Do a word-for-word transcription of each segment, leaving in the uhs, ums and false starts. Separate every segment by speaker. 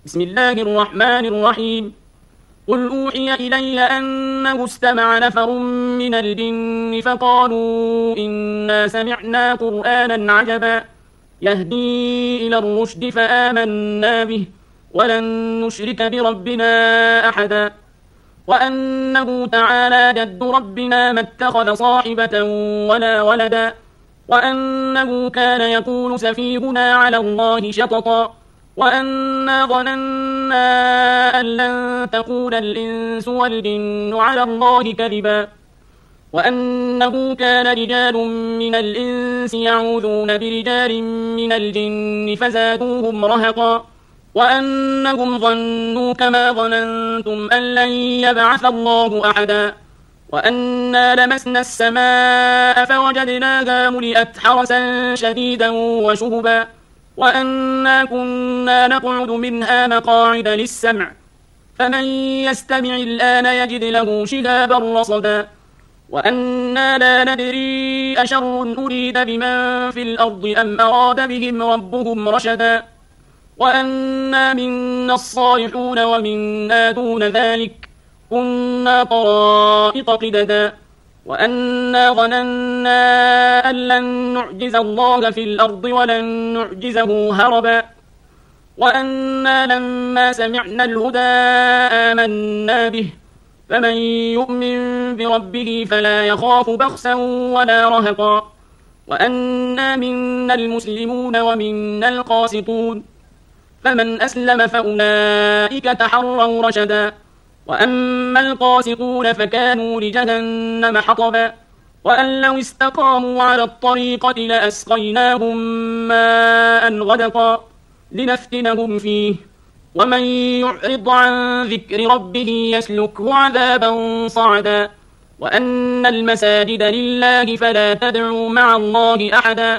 Speaker 1: بسم الله الرحمن الرحيم. قل أوحي إلي أنه استمع نفر من الجن فقالوا إنا سمعنا قرآنا عجبا يهدي إلى الرشد فآمنا به ولن نشرك بربنا أحدا وأنه تعالى جد ربنا ما اتخذ صاحبة ولا ولدا وأنه كان يقول سفيهنا على الله شططا وأنا ظننا أن لن تقول الإنس والجن على الله كذبا وأنه كان رجال من الإنس يعوذون برجال من الجن فزادوهم رهقا وأنهم ظنوا كما ظننتم أن لن يبعث الله أحدا وأنا لمسنا السماء فوجدناها ملئت حرسا شديدا وشهبا وأنا كنا نقعد منها مقاعد للسمع فمن يستمع الآن يجد له شهابا رصدا وأنا لا ندري أشر أريد بمن في الأرض أم أراد بهم ربهم رشدا وأنا منا الصالحون ومنا دون ذلك كنا طرائق قددا وأنا ظننا أن لن نعجز الله في الأرض ولن نعجزه هربا وأنا لما سمعنا الهدى آمنا به فمن يؤمن بربه فلا يخاف بخسا ولا رهقا وأنا منا المسلمون ومنا القاسطون فمن أسلم فأولئك تحروا رشدا وأما القاسطون فكانوا لجهنم حطبا وأن لو استقاموا على الطريقة لأسقيناهم ماء غدقا لنفتنهم فيه ومن يعرض عن ذكر ربه يسلكه عذابا صعدا وأن المساجد لله فلا تدعوا مع الله أحدا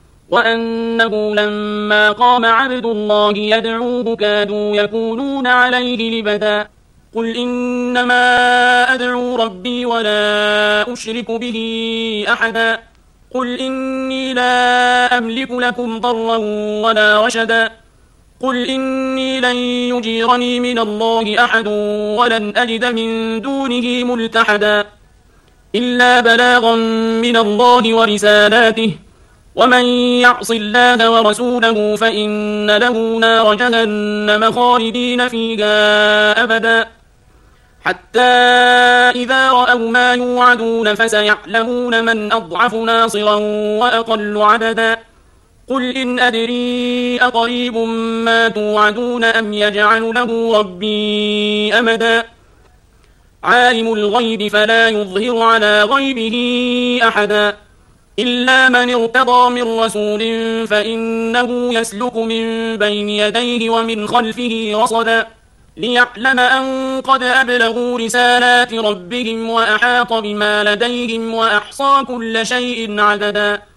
Speaker 1: وأنه لما قام عبد الله يدعوه كادوا يكونون عليه لبدا قل إنما أدعو ربي ولا أشرك به أحدا قل إني لا أملك لكم ضرا ولا رشدا قل إني لن يجيرني من الله أحد ولن أجد من دونه ملتحدا إلا بلاغا من الله ورسالاته ومن يعص الله ورسوله فإن له نار جهنم خالدين فيها أبدا حتى إذا رأوا ما يوعدون فسيعلمون من أضعف ناصرا وأقل عددا قل إن أدري أقريب ما توعدون أم يجعل له ربي أمدا عالم الغيب فلا يظهر على غيبه أحدا إلا من ارتضى من رسول فإنه يسلك من بين يديه ومن خلفه رصدا ليعلم أن قد أبلغوا رسالات ربهم وأحاط بما لديهم وأحصى كل شيء عددا